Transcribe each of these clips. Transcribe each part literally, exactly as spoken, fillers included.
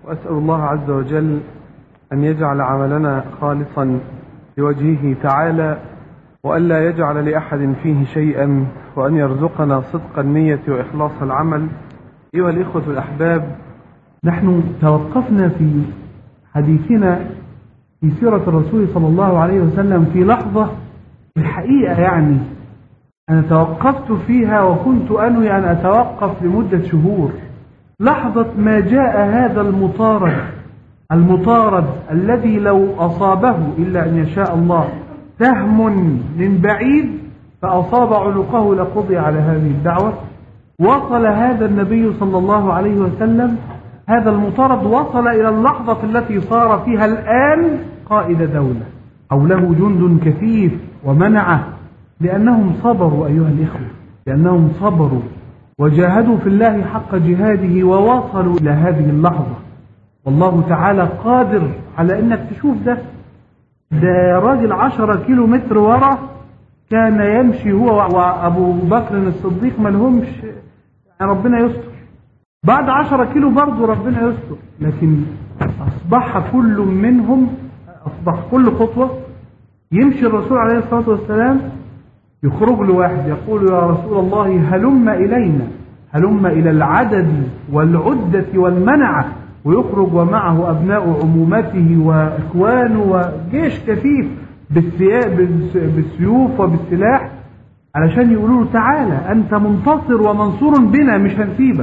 وأسأل الله عز وجل أن يجعل عملنا خالصا لوجهه تعالى، وأن لا يجعل لأحد فيه شيئا، وأن يرزقنا صدق النية وإخلاص العمل. أيها الإخوة الأحباب، نحن توقفنا في حديثنا في سيرة الرسول صلى الله عليه وسلم في لحظة الحقيقة يعني أنا توقفت فيها وكنت أنوي أن أتوقف لمدة شهور. لحظة ما جاء هذا المطارد المطارد الذي لو أصابه إلا أن يشاء الله سهم من بعيد فأصاب عنقه لقضي على هذه الدعوة. وصل هذا النبي صلى الله عليه وسلم، هذا المطارد وصل إلى اللحظة التي صار فيها الآن قائد دولة أو له جند كثيف ومنعه، لأنهم صبروا أيها الإخوة، لأنهم صبروا وجاهدوا في الله حق جهاده ووصلوا إلى هذه اللحظة. والله تعالى قادر على أنك تشوف ده ده راجل عشرة كيلو متر ورا كان يمشي هو وأبو بكر الصديق ما لهمش، ربنا يستر. بعد عشرة كيلو برضو ربنا يستر، لكن أصبح كل منهم أصبح كل خطوة يمشي الرسول عليه الصلاة والسلام يخرج له واحد يقول يا رسول الله هلم إلينا، هلم إلى العدد والعدة والمنعة، ويخرج ومعه أبناء عمومته وإخوانه وجيش كثيف بالسيوف وبالسلاح علشان يقولوا له تعالى أنت منتصر ومنصور بنا مش هنسيبك.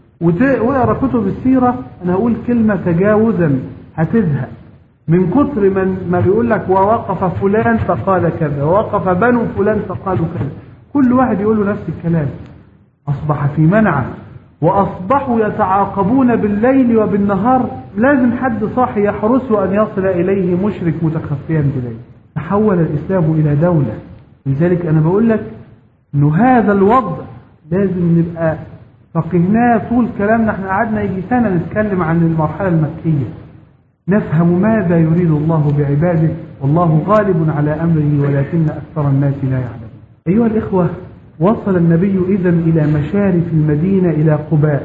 وأقرأ كتب السيرة أنا أقول كلمة تجاوزا هتزهق من كتر من ما بيقول لك ووقف فلان فقال كذا ووقف بنو فلان فقالوا كذا، كل واحد يقول له نفس الكلام. أصبح في منعه وأصبحوا يتعاقبون بالليل وبالنهار، لازم حد صاحي يحرسه أن يصل إليه مشرك متخفيا بليل. تحول الإسلام إلى دولة. لذلك أنا بقول لك إنه هذا الوضع لازم نبقى فقهناه طول كلامنا. احنا قعدنا يجي سنة نتكلم عن المرحلة المكية، نفهم ماذا يريد الله بعباده، والله غالب على أمره ولكن أكثر الناس لا يعلمون. أيها الإخوة، وصل النبي إذن إلى مشارف المدينة إلى قباء،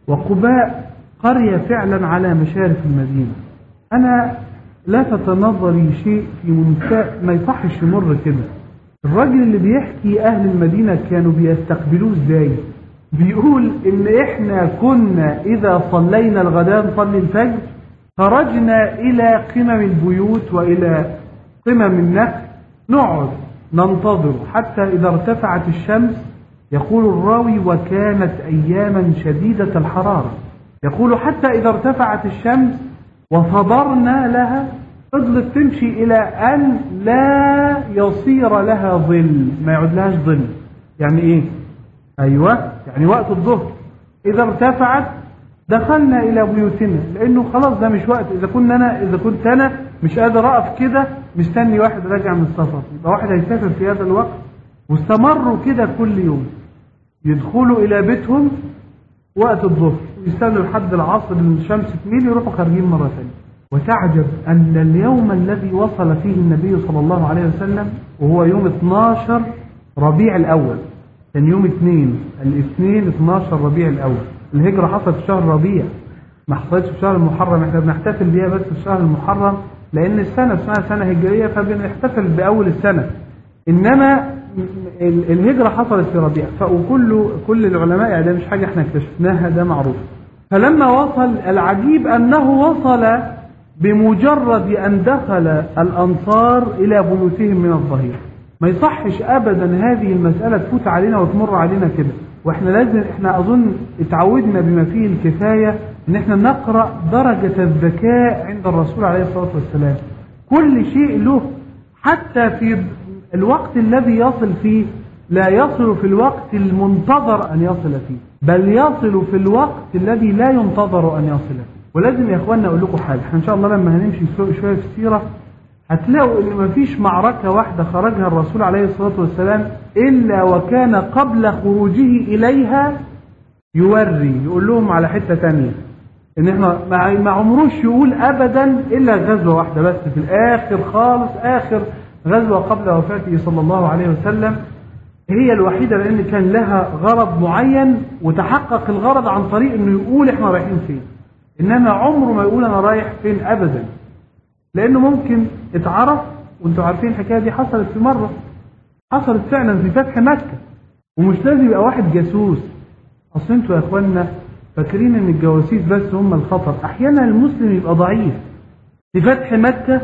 وقباء قرية فعلا على مشارف المدينة. أنا لا تتنظري شيء في منتهى ما يصحش يمر كده. الراجل اللي بيحكي أهل المدينة كانوا بيستقبلوه إزاي، بيقول إن إحنا كنا إذا صلينا الغداء نصلي الفجر خرجنا إلى قمم البيوت وإلى قمم النخل نقعد ننتظر حتى إذا ارتفعت الشمس. يقول الراوي وكانت أياما شديدة الحرارة، يقول حتى إذا ارتفعت الشمس وصبرنا لها فضلت تمشي إلى أن لا يصير لها ظل، ما يعود لهاش ظل. يعني إيه؟ أيوة، يعني وقت الظهر إذا ارتفعت دخلنا إلى بيوتنا، لأنه خلاص ده مش وقت. إذا كنا أنا إذا كنت أنا مش قادر أقف كده مستني واحد راجع من السفر، يبقى واحد هيسافر في هذا الوقت. واستمروا كده كل يوم يدخلوا إلى بيتهم وقت الظهر ويستنوا لحد العصر الشمس تميل يروحوا خارجين مرة ثانية. وتعجب أن اليوم الذي وصل فيه النبي صلى الله عليه وسلم وهو يوم اثناشر ربيع الأول، كان يوم اثنين الاثنين اثناشر ربيع الأول. الهجرة حصلت في شهر ربيع، ما حصلتش في شهر المحرم. احنا بنحتفل بيها بس في شهر المحرم لأن السنة اسمها سنة هجرية فبنحتفل بأول السنة، إنما الهجرة حصلت في ربيع. فكل كل العلماء يعني ده مش حاجة احنا اكتشفناها، ده معروف. فلما وصل العجيب أنه وصل بمجرد أن دخل الأنصار إلى بيوتهم من الظهير. ما يصحش أبدا هذه المسألة تفوت علينا وتمر علينا كده، واحنا لازم احنا أظن اتعودنا بما فيه الكفاية ان احنا نقرأ درجة الذكاء عند الرسول عليه الصلاة والسلام. كل شيء له، حتى في الوقت الذي يصل فيه لا يصل في الوقت المنتظر أن يصل فيه، بل يصل في الوقت الذي لا ينتظر أن يصل فيه. ولازم يا اخواننا اقول لكم حاجة، احنا ان شاء الله لما هنمشي شوية في السيرة هتلاقوا ان مفيش معركة واحدة خرجها الرسول عليه الصلاة والسلام إلا وكان قبل خروجه إليها يوري يقول لهم على حتة تانية، ان احنا ما عمروش يقول ابدا الا غزوة واحدة بس في الاخر خالص، اخر غزوة قبل وفاته صلى الله عليه وسلم هي الوحيدة لان كان لها غرض معين وتحقق الغرض عن طريق انه يقول احنا رايحين فين. إنما عمره ما يقول أنا رايح فين أبدا، لأنه ممكن اتعرف. وانتوا عارفين الحكاية دي حصلت في مرة، حصلت فعلا في فتح مكة. ومش لازم يبقى واحد جاسوس، أصل انتوا يا اخوانا فاكرين ان الجواسيس بس هم الخطر. احيانا المسلم يبقى ضعيف. في فتح مكة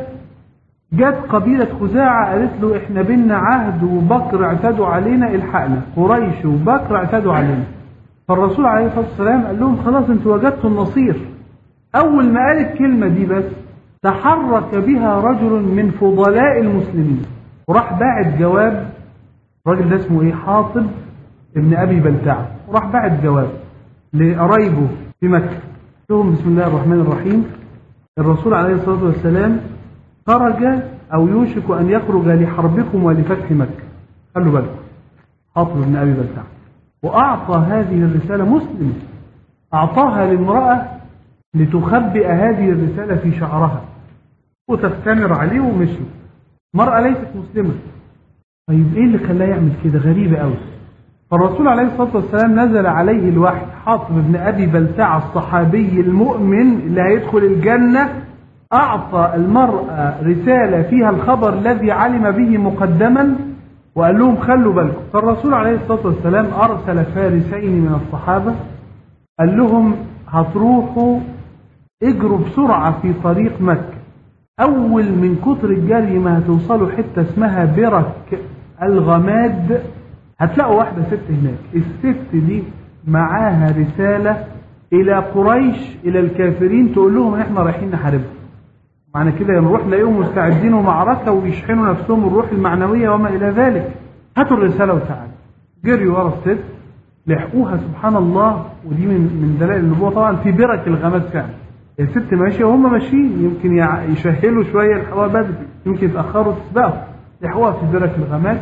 جت قبيلة خزاعة قالت له احنا بينا عهد وبكر اعتدوا علينا، الحقنا. قريش وبكر اعتدوا علينا. فالرسول عليه الصلاة والسلام قال لهم خلاص انتوا وجدتوا النصير. اول ما قال الكلمة دي بس تحرك بها رجل من فضلاء المسلمين وراح باعت جواب. الراجل ده اسمه ايه؟ حاطب ابن ابي بلتعة. وراح باعت جواب لقرايبه في مكة لهم بسم الله الرحمن الرحيم الرسول عليه الصلاة والسلام خرج أو يوشك أن يخرج لحربكم ولفتح مكة. خلوا بالكم، حاطب بن أبي بلتعة. وأعطى هذه الرسالة مسلم، أعطاها لامرأة لتخبئ هذه الرسالة في شعرها وتستمر عليه ومشي. مرأة ليست مسلمة. طيب إيه اللي خلاه يعمل كده؟ غريبة أوي. فالرسول عليه الصلاة والسلام نزل عليه الوحي. حاطب بن أبي بلتعة الصحابي المؤمن اللي هيدخل الجنة أعطى المرأة رسالة فيها الخبر الذي علم به مقدما وقال لهم خلوا بالكم. فالرسول عليه الصلاة والسلام أرسل فارسين من الصحابة قال لهم هتروحوا اجروا بسرعة في طريق مكة. أول من كتر الجري ما هتوصلوا حتة اسمها برك الغماد هتلاقوا واحدة ست هناك. الست دي معاها رسالة إلى قريش إلى الكافرين تقول لهم احنا رايحين نحاربهم. معنى كده نروح نلاقيهم مستعدين ومعركة ويشحنوا نفسهم الروح المعنوية وما إلى ذلك. هاتوا الرسالة وتعالوا. جريوا ورا الست لحقوها سبحان الله. ودي من من دلائل النبوة طبعا في برك الغماد فعلا. الست ماشية وهم ماشيين يمكن يشهلوا شوية الحواء بدري يمكن يتأخروا تسبقوا. لحقوها في برك الغماد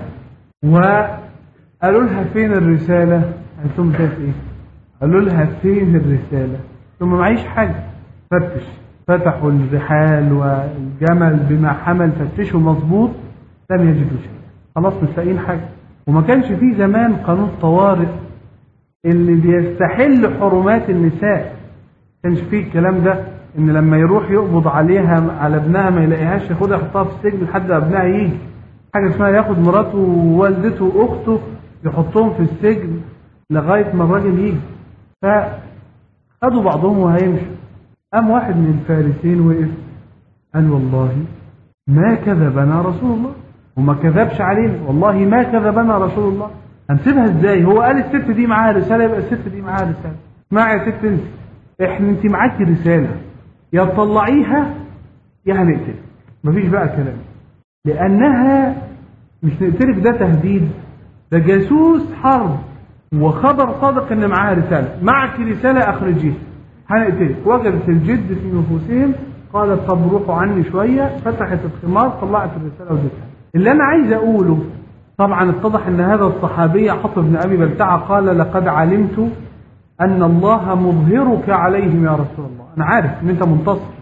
وقالوا لها فين الرسالة؟ قالت لهم شايف ايه؟ قالوا لها فين الرسالة؟ ثم معيش حاجة. فتش فتحوا الرحال والجمل بما حمل فتشوا مظبوط لم يجدوا شيء. خلاص مش لاقيين حاجة. وما كانش فيه زمان قانون طوارئ اللي بيستحل حرمات النساء. ما كانش فيه الكلام ده ان لما يروح يقبض عليها على ابنها ما يلاقيهاش ياخدها يحطها في السجن لحد ابنها يجي. حاجة اسمها ياخد مراته ووالدته واخته يحطهم في السجن لغاية ما الراجل يجي. فخدوا بعضهم وهيمشوا. قام واحد من الفارسين وقف قال والله ما كذبنا رسول الله. وما كذبش علينا والله ما كذبنا رسول الله. هنسيبها ازاي؟ هو قال الست دي معاها رسالة يبقى الست دي معاها رسالة. اسمعي يا ست انت، احنا انت معاكي رسالة يا تطلعيها يا هنقتلك. مفيش بقى كلام. لأنها مش نقتلك ده تهديد، ده جاسوس حرب وخبر صادق ان معاها رسالة. معك رسالة اخرجيها هنقتلك. وجدت الجد في نفوسهم قالت طب روحوا عني شوية. فتحت الخمار طلعت الرسالة ودتها. اللي انا عايز اقوله طبعا اتضح ان هذا الصحابي حاطب بن ابي بلتعة قال لقد علمت ان الله مظهرك عليهم يا رسول الله. انا عارف ان انت منتصر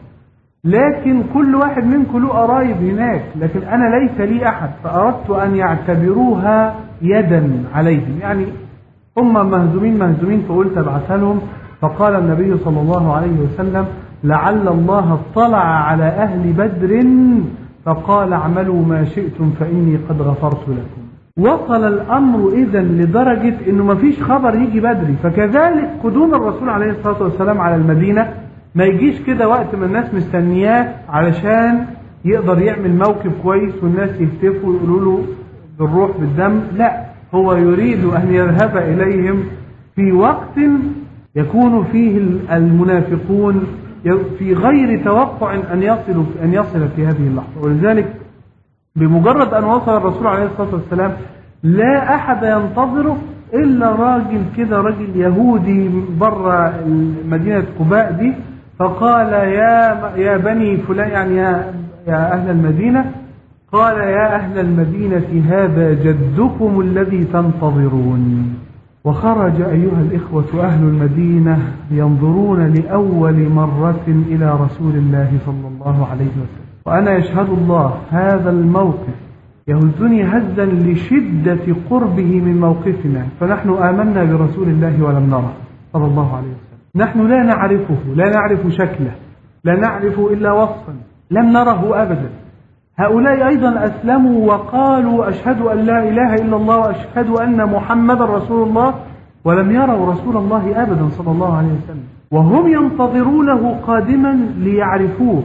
لكن كل واحد منكم له قرايب هناك لكن انا ليس لي احد. فاردت ان يعتبروها يدا عليهم يعني هم مهزومين مهزومين فقلت ابعثها لهم. فقال النبي صلى الله عليه وسلم لعل الله اطلع على أهل بدر فقال اعملوا ما شئتم فإني قد غفرت لكم. وصل الأمر إذن لدرجة إنه ما فيش خبر يجي بدري. فكذلك قدوم الرسول عليه الصلاة والسلام على المدينة ما يجيش كده وقت ما الناس مستنياه علشان يقدر يعمل موقف كويس والناس يهتفوا ويقولوا له بالروح بالدم. لا، هو يريد أن يذهب إليهم في وقت يكون فيه المنافقون في غير توقع أن يصلوا أن يصل في هذه اللحظة. ولذلك بمجرد أن وصل الرسول عليه الصلاة والسلام لا أحد ينتظره إلا راجل كده راجل يهودي بره مدينة قباء دي. فقال يا يا بني فلان يعني يا يا أهل المدينة. قال يا أهل المدينة هذا جدكم الذي تنتظرون. وخرج أيها الإخوة أهل المدينة ينظرون لأول مرة إلى رسول الله صلى الله عليه وسلم. وأنا يشهد الله هذا الموقف يهزني هزا لشدة قربه من موقفنا. فنحن آمنا برسول الله ولم نره صلى الله عليه وسلم. نحن لا نعرفه، لا نعرف شكله، لا نعرف إلا وصفا، لم نره أبدا. هؤلاء أيضا أسلموا وقالوا أشهد أن لا إله إلا الله وأشهد أن محمد رسول الله، ولم يروا رسول الله أبدا صلى الله عليه وسلم، وهم ينتظرونه قادما ليعرفوه.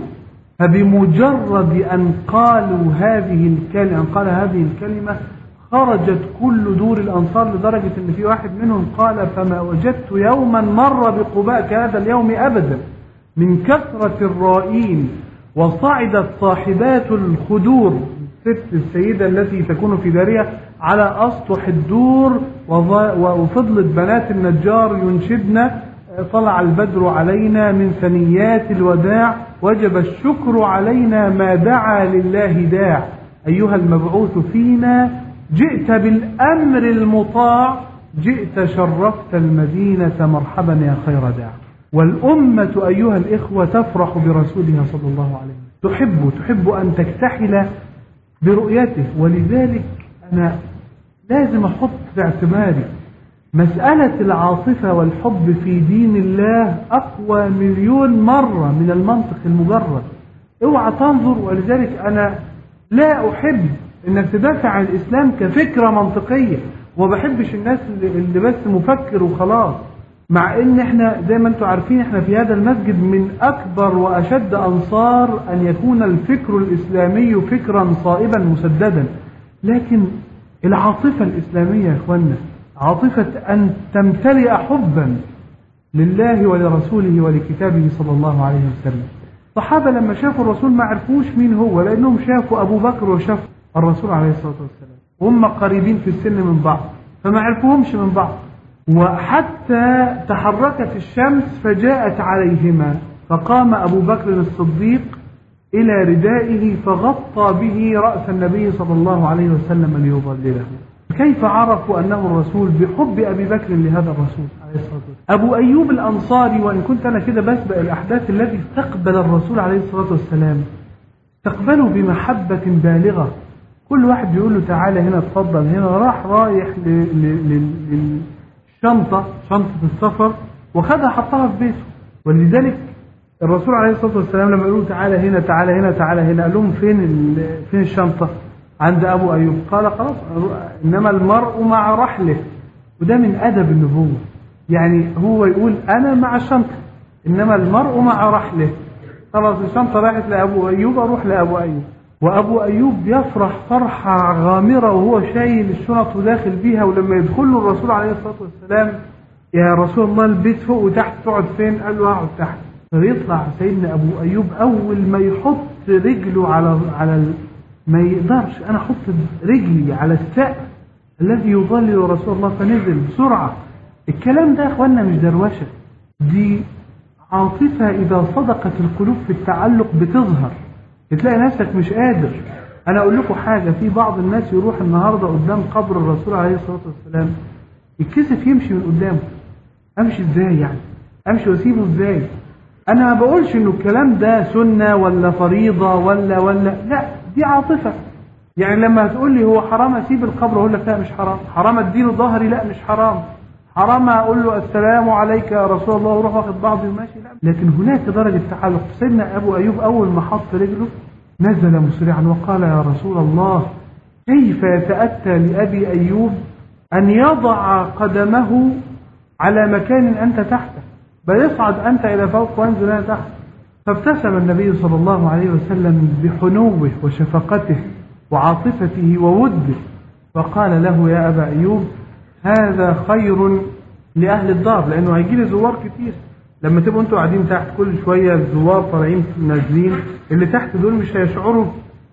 فبمجرد أن قالوا هذه الكلمة، أن قال هذه الكلمة، خرجت كل دور الأنصار، لدرجة أن في واحد منهم قال فما وجدت يوما مر بقباء كهذا اليوم أبدا، من كثرة الرائين. وصعدت صاحبات الخدور، الست السيدة التي تكون في دارها، على أسطح الدور، وفضلت بنات النجار ينشدن طلع البدر علينا من ثنيات الوداع، وجب الشكر علينا ما دعا لله داع، أيها المبعوث فينا جئت بالأمر المطاع، جئت شرفت المدينة مرحبا يا خير داع. والأمة أيها الإخوة تفرح برسولها صلى الله عليه وسلم، تحب تحب أن تكتحل برؤيته. ولذلك أنا لازم أحط في اعتباري مسألة العاطفة والحب في دين الله أقوى مليون مرة من المنطق المجرد. اوعى تنظر. ولذلك أنا لا أحب أنك تدافع عن الإسلام كفكرة منطقية، وما بحبش الناس اللي بس مفكر وخلاص، مع ان احنا زي ما انتم عارفين احنا في هذا المسجد من اكبر واشد انصار ان يكون الفكر الاسلامي فكرا صائبا مسددا. لكن العاطفة الاسلامية يا اخوانا عاطفة ان تمتلئ حبا لله ولرسوله ولكتابه صلى الله عليه وسلم. الصحابة لما شافوا الرسول ما عرفوش مين هو، لانهم شافوا ابو بكر وشافوا الرسول عليه الصلاة والسلام، وهم قريبين في السن من بعض، فما عرفوهمش من بعض. وحتى تحركت الشمس فجاءت عليهما، فقام أبو بكر الصديق إلى ردائه فغطى به رأس النبي صلى الله عليه وسلم ليظلله. كيف عرفوا أنه الرسول؟ بحب أبي بكر لهذا الرسول عليه الصلاة والسلام. أبو أيوب الأنصاري، وإن كنت أنا كده بسبق الأحداث التي استقبل الرسول عليه الصلاة والسلام، استقبله بمحبة بالغة. كل واحد بيقول له تعالى هنا اتفضل هنا، راح رايح لل شنطة شنطة السفر وخدها حطها في بيته. ولذلك الرسول عليه الصلاة والسلام لما يقولوا تعالى هنا تعالى هنا تعالى هنا، قال لهم فين فين الشنطة؟ عند أبو أيوب. قال خلاص، إنما المرء مع رحله. وده من أدب النبوة، يعني هو يقول أنا مع الشنطة إنما المرء مع رحله. خلاص الشنطة راحت لأبو أيوب، أروح لأبو أيوب. وأبو أيوب يفرح فرحة غامرة وهو شايل الشنط وداخل بيها. ولما يدخل له الرسول عليه الصلاة والسلام يا رسول الله البيت فوق وتحت، تقعد فين؟ قال له اقعد تحت. فيطلع سيدنا أبو أيوب أول ما يحط رجله على على ال... ما يقدرش أنا أحط رجلي على السقف الذي يظلل رسول الله، فنزل بسرعة. الكلام ده يا أخوانا مش دروشة، دي عاطفة إذا صدقت القلوب في التعلق بتظهر، تلاقي نفسك مش قادر. أنا أقول لكم حاجة، في بعض الناس يروح النهاردة قدام قبر الرسول عليه الصلاة والسلام يتكسف يمشي من قدامه. أمشي إزاي يعني؟ أمشي وأسيبه إزاي؟ أنا ما بقولش إنه الكلام ده سنة ولا فريضة ولا ولا لا، دي عاطفة. يعني لما هتقول لي هو حرام أسيب القبر أقول لك لا مش حرام. حرام أديله ظهري؟ لا مش حرام. حرام أقول له السلام عليك يا رسول الله وروح واخد بعضي وماشي؟ لا. لكن هناك درجة تعلق. سيدنا أبو أيوب أول ما حط رجله نزل مسرعا وقال يا رسول الله كيف يتأتى لأبي أيوب أن يضع قدمه على مكان أنت تحته، بل يصعد أنت إلى فوق وأنزل أنا تحت. فابتسم النبي صلى الله عليه وسلم بحنوه وشفقته وعاطفته ووده، وقال له يا أبا أيوب هذا خير لأهل الدار، لأنه هيجي لي زوار كتير. لما تبقوا أنتوا قاعدين تحت كل شوية الزوار طالعين نازلين، اللي تحت دول مش هيشعروا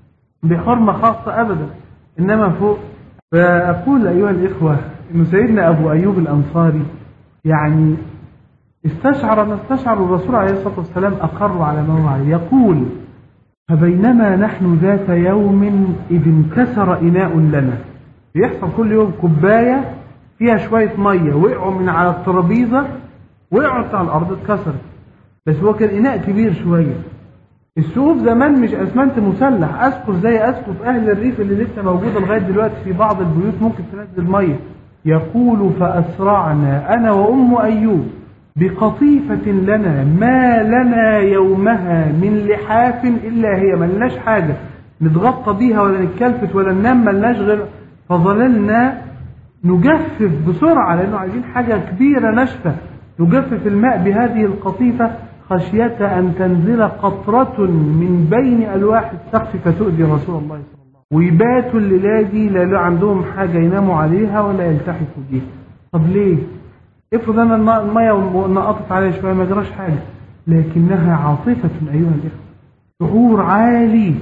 بحرمة خاصة أبدا، إنما فوق. فأقول أيها الإخوة إنه سيدنا أبو أيوب الأنصاري يعني استشعر ما استشعر الرسول عليه الصلاة والسلام، أقر على ما هو عليه. يقول فبينما نحن ذات يوم إذ انكسر إناء لنا. بيحصل كل يوم كوباية فيها شوية مية وقعوا من على الترابيزة، وقعوا على الأرض اتكسرت، بس هو كان إناء كبير شوية. السقوف زمان مش أسمنت مسلح، أسقف زي أسقف أهل الريف اللي لسه موجودة لغاية دلوقتي في بعض البيوت ممكن تنزل مية. يقول فأسرعنا أنا وأم أيوب بقطيفة لنا ما لنا يومها من لحاف إلا هي، ما لناش حاجة نتغطى بيها ولا نتكلفت ولا ننام، ما لناش غير، فظللنا نجفف بسرعة لأنه عايزين حاجة كبيرة ناشفة، نجفف الماء بهذه القطيفة خشية أن تنزل قطرة من بين ألواح السقف فتؤذي رسول الله صلى الله عليه وسلم، ويباتوا الليلة دي لا عندهم حاجة يناموا عليها ولا يلتحفوا بيها. طب ليه؟ افرض أنا المية نقطت عليها شوية ما جراش حاجة، لكنها عاطفة أيها الإخوة، شعور عالي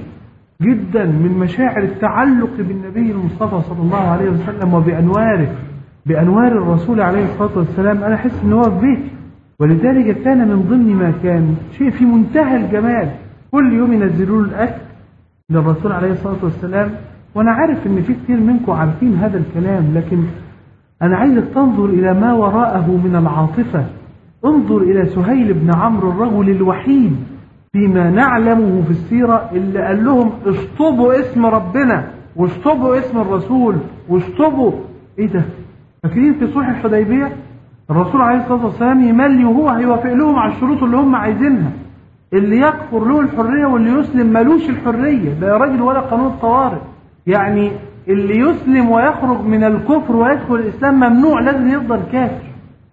جدا من مشاعر التعلق بالنبي المصطفى صلى الله عليه وسلم وبأنواره، بأنوار الرسول عليه الصلاة والسلام. أنا أحس إن هو في بيتي، ولذلك كان من ضمن ما كان شيء في منتهى الجمال، كل يوم ينزلوا له الأكل للرسول عليه الصلاة والسلام. وأنا عارف إن في كثير منكم عارفين هذا الكلام، لكن أنا عايزك تنظر إلى ما وراءه من العاطفة. انظر إلى سهيل بن عمرو الرجل الوحيد فيما نعلمه في السيرة اللي قال لهم اشطبوا اسم ربنا واشطبوا اسم الرسول واشطبوا. ايه ده؟ فاكرين في صلح الحديبية الرسول عليه الصلاة والسلام يملي وهو هيوافق لهم على الشروط اللي هم عايزينها، اللي يكفر له الحرية واللي يسلم ملوش الحرية، ده يا راجل ولا قانون الطوارئ. يعني اللي يسلم ويخرج من الكفر ويدخل الإسلام ممنوع، لازم يفضل كافر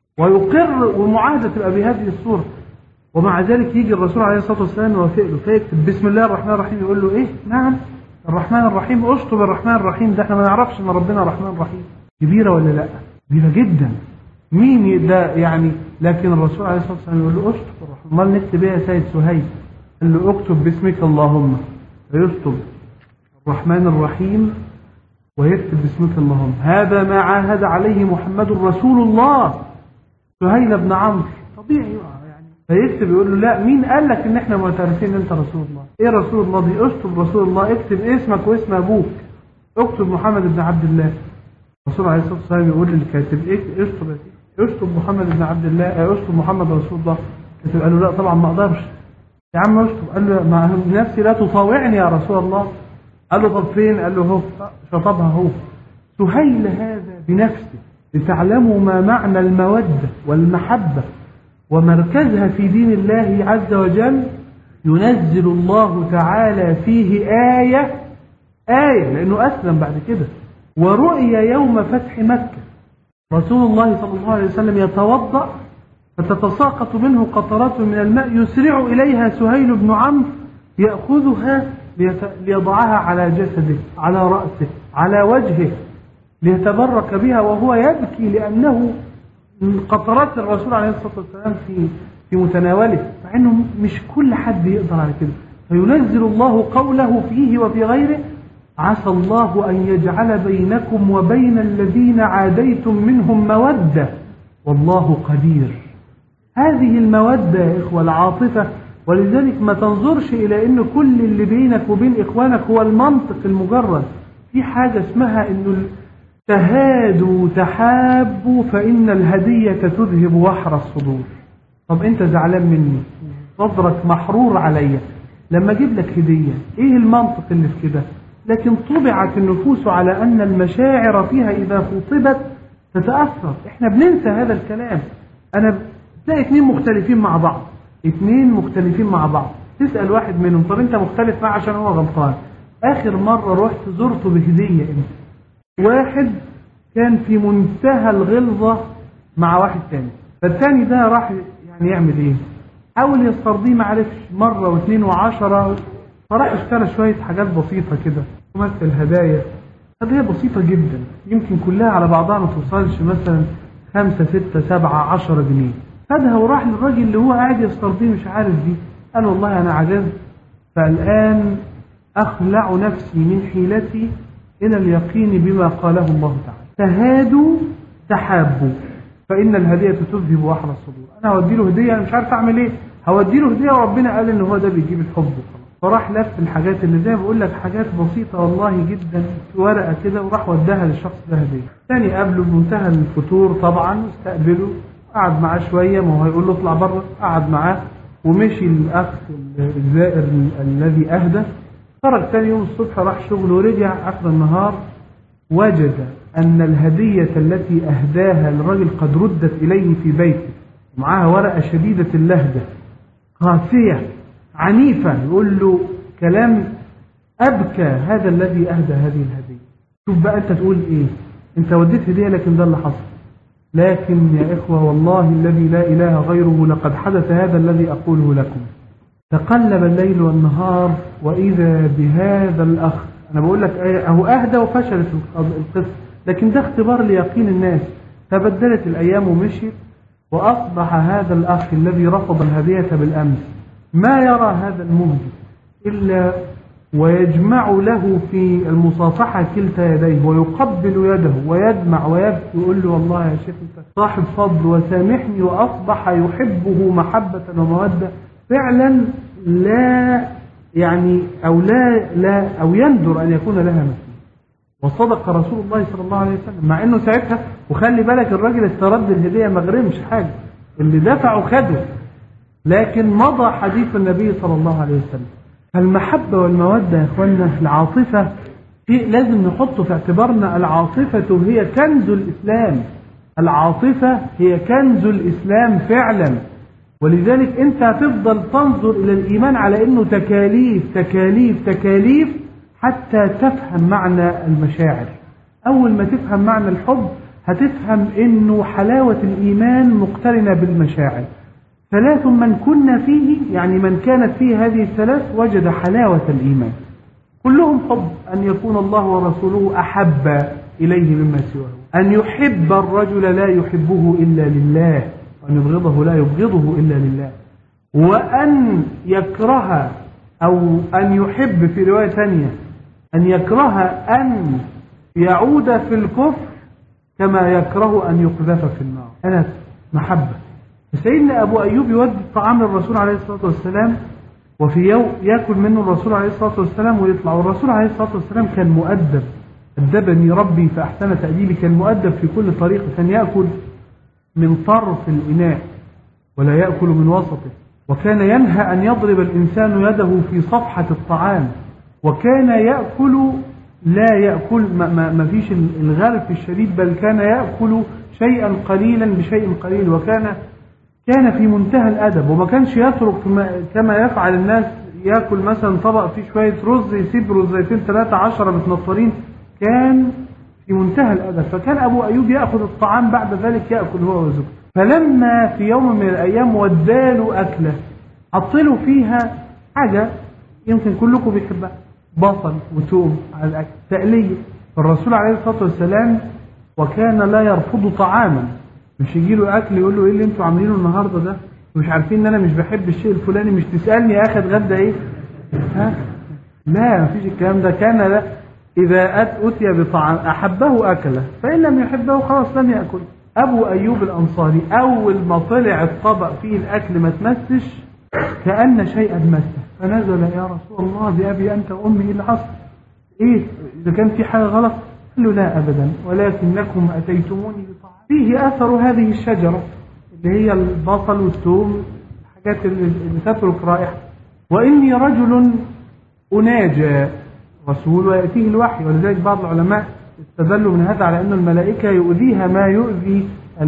ويقر، والمعاهدة تبقى بهذه الصورة. ومع ذلك يجي الرسول عليه الصلاة والسلام يوافق له، فيكتب بسم الله الرحمن الرحيم، يقول له ايه؟ نعم الرحمن الرحيم، اشطب الرحمن الرحيم، ده احنا ما نعرفش ان ربنا الرحمن الرحيم. كبيرة ولا لا؟ كبيرة جدا. مين ده يعني؟ لكن الرسول عليه الصلاة والسلام يقول له اشطب الرحمن. امال نكتب ايه يا سيد سهيل؟ قال له اكتب باسمك اللهم، فيشطب الرحمن الرحيم ويكتب باسمك اللهم. هذا ما عاهد عليه محمد رسول الله. سهيل بن عمرو طبيعي يعني فيكتب، يقول له لا، مين قال لك ان احنا معترفين ان انت رسول الله؟ ايه رسول الله دي؟ اشطب رسول الله، اكتب اسمك واسم ابوك، اكتب محمد بن عبد الله. الرسول عليه الصلاه والسلام يقول للكاتب ايه؟ اشطب اشطب محمد بن عبد الله، اشطب محمد رسول الله. الكاتب قال له لا طبعا ما اقدرش يا عم اشطب. قال له مع نفسي لا تطاوعني يا رسول الله. قال له طب فين؟ قال له هو، شطبها هو. سهيل هذا بنفسه لتعلموا ما معنى المودة والمحبة ومركزها في دين الله عز وجل، ينزل الله تعالى فيه آية آية لأنه أسلم بعد كده. ورؤيا يوم فتح مكة رسول الله صلى الله عليه وسلم يتوضأ فتتساقط منه قطرات من الماء، يسرع إليها سهيل بن عمرو يأخذها ليضعها على جسده، على رأسه، على وجهه، ليتبرك بها وهو يبكي، لأنه قطرات الرسول عليه الصلاة والسلام في في متناوله، مع أنه مش كل حد يقدر على كده. فينزل الله قوله فيه وفي غيره: عسى الله أن يجعل بينكم وبين الذين عاديتم منهم مودة والله قدير. هذه المودة يا إخوة العاطفة. ولذلك ما تنظرش إلى أن كل اللي بينك وبين إخوانك هو المنطق المجرد. في حاجة اسمها أنه تهادوا تحابوا فإن الهدية تذهب وحر الصدور. طب أنت زعلان مني، صدرك محرور عليا لما أجيب لك هدية، إيه المنطق اللي في كده؟ لكن طبعت النفوس على أن المشاعر فيها إذا خطبت تتأثر. إحنا بننسى هذا الكلام. أنا تلاقي اثنين مختلفين مع بعض، اثنين مختلفين مع بعض، تسأل واحد منهم طب أنت مختلف معه عشان هو غلطان. آخر مرة رحت زرته بهدية أنت. واحد كان في منتهى الغلظة مع واحد تاني، فالتاني ده راح يعني يعمل ايه؟ حاول يسترضيه، ما عرفش، مرة واثنين وعشرة، فراح اشترى شوية حاجات بسيطة كده، تمثل هدايا، هدايا بسيطة جدا يمكن كلها على بعضها ما توصلش مثلا خمسة ستة سبعة عشرة جنيه. خدها وراح للراجل اللي هو قاعد يسترضيه مش عارف دي، قال والله أنا عجزت، فالآن أخلع نفسي من حيلتي إلى اليقين بما قاله الله تعالى: تهادوا تحابوا فإن الهدية تذهب وحر الصدور. أنا هودي له هدية، أنا مش عارف أعمل إيه، هودي له هدية وربنا قال إن هو ده بيجيب الحب وخلاص. فراح لف الحاجات اللي زي ما بقول لك حاجات بسيطة والله جدا في ورقة كده، وراح وداها للشخص ده هدية. ثاني قابله بمنتهى الفتور طبعا، استقبله، قعد معاه شوية، ما هو هيقول له اطلع بره، قعد معاه ومشي الأخ الزائر الذي أهدى. خرج ثاني يوم الصبح راح شغله ورجع آخر النهار وجد أن الهدية التي أهداها الرجل قد ردت إليه في بيته. معاها ورقة شديدة اللهجة قاسية عنيفة، يقول له كلام أبكى هذا الذي أهدى هذه الهدية. شوف بقى أنت تقول إيه؟ أنت وديت هدية لكن ده اللي حصل. لكن يا إخوة والله الذي لا إله غيره لقد حدث هذا الذي أقوله لكم. تقلب الليل والنهار وإذا بهذا الأخ، أنا بقول لك أهو أهدى وفشلت القصة، لكن ده اختبار ليقين الناس. تبدلت الأيام ومشيت، وأصبح هذا الأخ الذي رفض الهدية بالأمس ما يرى هذا المهدي إلا ويجمع له في المصافحة كلتا يديه ويقبل يده ويدمع ويبكي ويقول له والله يا شيخ أنت صاحب فضل وسامحني، وأصبح يحبه محبة ومودة فعلا لا يعني أو لا لا أو يندر أن يكون لها مثيل. وصدق رسول الله صلى الله عليه وسلم، مع انه ساعتها وخلي بالك الراجل استرد الهدية ما غرمش حاجة، اللي دفعه خده، لكن مضى حديث النبي صلى الله عليه وسلم. المحبة والمودة يا اخوانا، العاطفة لازم نحط في اعتبارنا، العاطفة هي كنز الإسلام، العاطفة هي كنز الإسلام فعلا. ولذلك انت هتفضل تنظر الى الإيمان على انه تكاليف تكاليف تكاليف حتى تفهم معنى المشاعر. أول ما تفهم معنى الحب هتفهم إنه حلاوة الإيمان مقترنة بالمشاعر. ثلاث من كنا فيه، يعني من كانت فيه هذه الثلاث وجد حلاوة الإيمان. كلهم حب، أن يكون الله ورسوله أحب إليه مما سواه، أن يحب الرجل لا يحبه إلا لله، وأن يبغضه لا يبغضه إلا لله، وأن يكره أو أن يحب في رواية ثانية أن يكره أن يعود في الكفر كما يكره أن يقذف في النار. أنا محبة. سيدنا أبو أيوب يودي الطعام للرسول عليه الصلاة والسلام، وفي يوم يأكل منه الرسول عليه الصلاة والسلام ويطلع، والرسول عليه الصلاة والسلام كان مؤدب، أدبني ربي فأحسن تأديبي، كان مؤدب في كل طريقة، كان يأكل من طرف الإناء ولا يأكل من وسطه، وكان ينهى أن يضرب الإنسان يده في صفحة الطعام، وكان يأكل لا يأكل ما, ما, ما فيش الغرف الشديد، بل كان يأكل شيئا قليلا بشيء قليل، وكان كان في منتهى الأدب، وما كانش يترك كما يفعل الناس، يأكل مثلا طبق فيه شوية رز يسيب رزيتين ثلاثة عشرة متنطرين، كان في منتهى الأدب. فكان أبو أيوب يأخذ الطعام بعد ذلك يأكل هو وزوجته. فلما في يوم من الأيام وداله أكله حطله فيها حاجة يمكن كلكم بيحبها، بصل وتوم على الأكل تقلية. الرسول عليه الصلاة والسلام وكان لا يرفض طعاما، مش يجي له أكل يقول له إيه اللي أنتوا عاملينه النهاردة ده، مش عارفين إن أنا مش بحب الشيء الفلاني، مش تسألني يا أخي اتغدى إيه، ها؟ لا مفيش الكلام ده. كان لا إذا أتي بطعام أحبه أكله، فإن لم يحبه خلاص لم يأكل. أبو أيوب الأنصاري أول ما طلع الطبق فيه الأكل ما تمسش كأن شيئا مسه، فنزل يا رسول الله بأبي أنت وأمي إيه اللي حصل؟ إيه إذا كان في حاجة غلط؟ قال له لا أبدا، ولكنكم أتيتموني بطعام فيه أثر هذه الشجرة اللي هي البصل والثوم، الحاجات اللي تترك رائحة، وإني رجل أناجى رسول ويأتيه الوحي. ولذلك بعض العلماء استدلوا من هذا على أن الملائكة يؤذيها ما يؤذي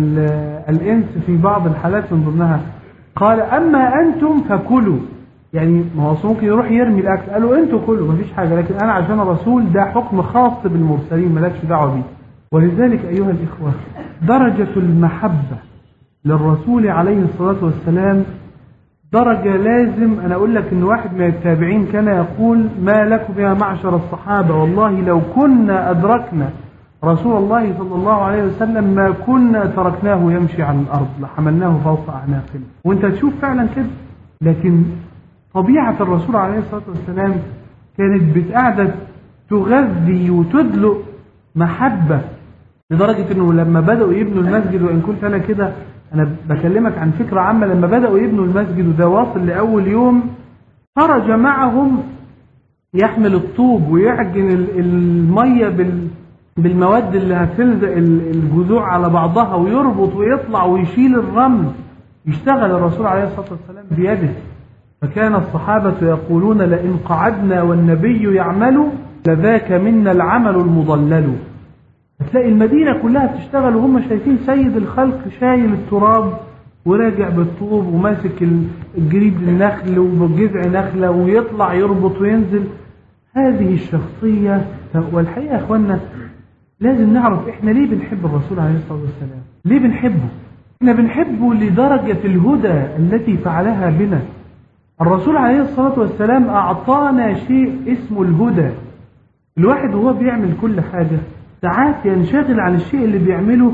الإنس في بعض الحالات، من ضمنها قال أما أنتم فكلوا، يعني ما هو ممكن يروح يرمي الأكل، قالوا أنتوا كلوا ما فيش حاجة، لكن أنا عشان الرسول ده حكم خاص بالمرسلين مالكش دعوة بيه. ولذلك أيها الإخوة درجة المحبة للرسول عليه الصلاة والسلام درجة لازم أنا أقول لك إن واحد من التابعين كان يقول ما لكم يا معشر الصحابة والله لو كنا أدركنا رسول الله صلى الله عليه وسلم ما كنا تركناه يمشي على الأرض لحملناه فوق أعناقنا. وانت تشوف فعلا كده، لكن طبيعة الرسول عليه الصلاة والسلام كانت بتقعد تغذي وتدلق محبة، لدرجة انه لما بدأوا يبنوا المسجد، وإن كنت أنا كده أنا بكلمك عن فكرة عامة، لما بدأوا يبنوا المسجد وده واصل لأول يوم خرج معهم يحمل الطوب ويعجن المية بال بالمواد اللي هتلزق الجذوع على بعضها ويربط ويطلع ويشيل الرمل، يشتغل الرسول عليه الصلاة والسلام بيده. فكان الصحابة يقولون لئن قعدنا والنبي يعمل لذاك منا العمل المضلل. هتلاقي المدينة كلها بتشتغل وهم شايفين سيد الخلق شايل التراب وراجع بالطوب وماسك الجريد النخل وجذع نخلة ويطلع يربط وينزل. هذه الشخصية. والحقيقة يا اخوانا لازم نعرف احنا ليه بنحب الرسول عليه الصلاة والسلام. ليه بنحبه؟ احنا بنحبه لدرجة الهدى التي فعلها بنا. الرسول عليه الصلاة والسلام أعطانا شيء اسمه الهدى. الواحد وهو بيعمل كل حاجة ساعات ينشغل عن الشيء اللي بيعمله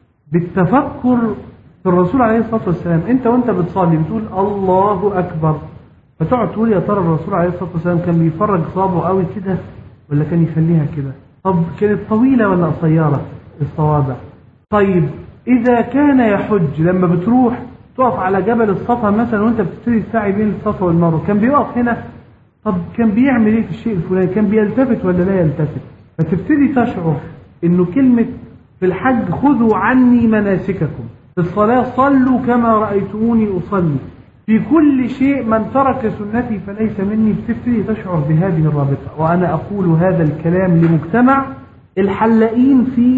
بالتفكر في الرسول عليه الصلاة والسلام. انت وانت بتصلي بتقول الله أكبر، فتقعد تقول يا ترى الرسول عليه الصلاة والسلام كان بيفرج صابه قوي كده ولا كان يخليها كده؟ طب كانت طويلة ولا قصيرة الصوابع؟ طيب إذا كان يحج لما بتروح تقف على جبل الصفا مثلا وانت بتبتدي السعي بين الصفا والمروة كان بيقف هنا؟ طب كان بيعمل ايه في الشيء الفلاني؟ كان بيلتفت ولا لا يلتفت؟ فتبتدي تشعر انه كلمة في الحج خذوا عني مناسككم، في الصلاة صلوا كما رأيتموني أصلي، في كل شيء من ترك سنتي فليس مني. بتبتدي تشعر بهذه الرابطة. وأنا أقول هذا الكلام لمجتمع الحلاقين فيه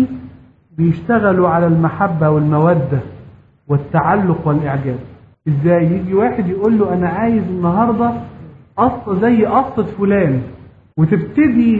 بيشتغلوا على المحبة والمودة والتعلق والإعجاب. إزاي يجي واحد يقول له أنا عايز النهاردة قصة زي قصة فلان، وتبتدي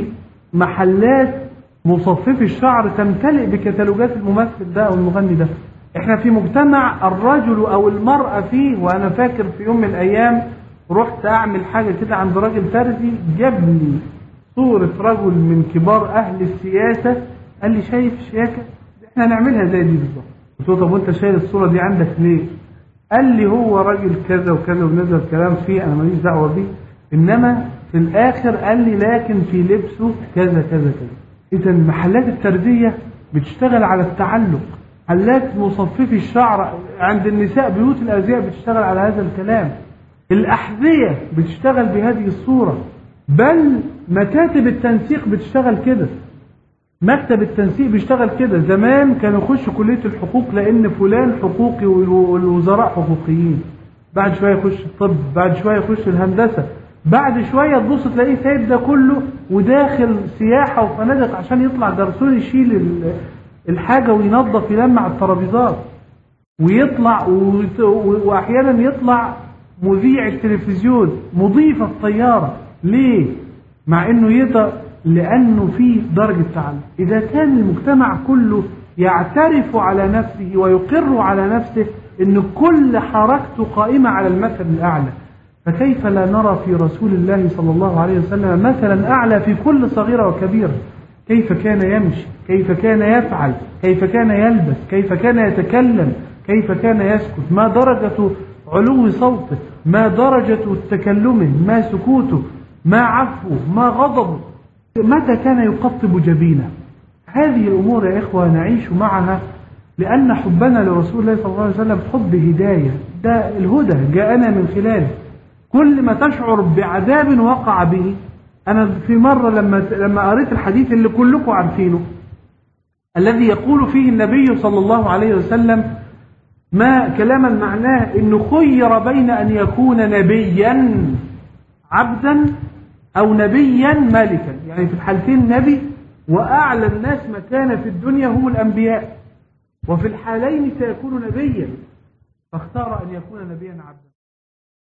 محلات مصففي الشعر تمتلئ بكتالوجات الممثل ده أو المغني ده. احنا في مجتمع الرجل او المرأة فيه. وانا فاكر في يوم من الايام رحت اعمل حاجة كده عند راجل فارسي جاب لي صورة رجل من كبار اهل السياسة، قال لي شايف الشياكة احنا هنعملها زي دي بالظبط. قلت له طب وانت شايل الصورة دي عندك ليه؟ قال لي هو راجل كذا وكذا ونزل كلام فيه انا ماليش دعوة بيه، انما في الاخر قال لي لكن في لبسه كذا كذا كذا. اذا محلات التربية بتشتغل على التعلق، محلات مصففي الشعر عند النساء بيوت الازياء بتشتغل على هذا الكلام، الأحذية بتشتغل بهذه الصورة، بل مكاتب التنسيق بتشتغل كده. مكتب التنسيق بيشتغل كده. زمان كانوا يخشوا كلية الحقوق لأن فلان حقوقي والوزراء حقوقيين، بعد شوية يخش الطب، بعد شوية يخش الهندسة، بعد شوية تبص تلاقيه سايب ده كله وداخل سياحة وفنادق عشان يطلع جرسون يشيل الحاجة وينظف يلمع الترابيزات، ويطلع وأحيانا يطلع مذيع التلفزيون، مضيف الطيارة. ليه؟ مع انه يقدر، لانه فيه درجة تعلم. اذا كان المجتمع كله يعترف على نفسه ويقر على نفسه ان كل حركته قائمة على المثل الاعلى، فكيف لا نرى في رسول الله صلى الله عليه وسلم مثلا اعلى في كل صغيرة وكبيرة؟ كيف كان يمشي، كيف كان يفعل، كيف كان يلبس، كيف كان يتكلم، كيف كان يسكت، ما درجة علو صوته، ما درجة تكلمه، ما سكوته، ما عفوه، ما غضبه، متى كان يقطب جبينه. هذه الأمور يا إخوة نعيش معها لأن حبنا لرسول الله صلى الله عليه وسلم حب هداية، ده الهدى جاءنا من خلاله. كل ما تشعر بعذاب وقع به. أنا في مرة لما لما قريت الحديث اللي كلكم عارفينه الذي يقول فيه النبي صلى الله عليه وسلم ما كلاما معناه انه خير بين ان يكون نبيا عبدا او نبيا ملكا، يعني في الحالتين نبي واعلى الناس مكانة في الدنيا هم الانبياء، وفي الحالين سيكون نبيا، فاختار ان يكون نبيا عبدا.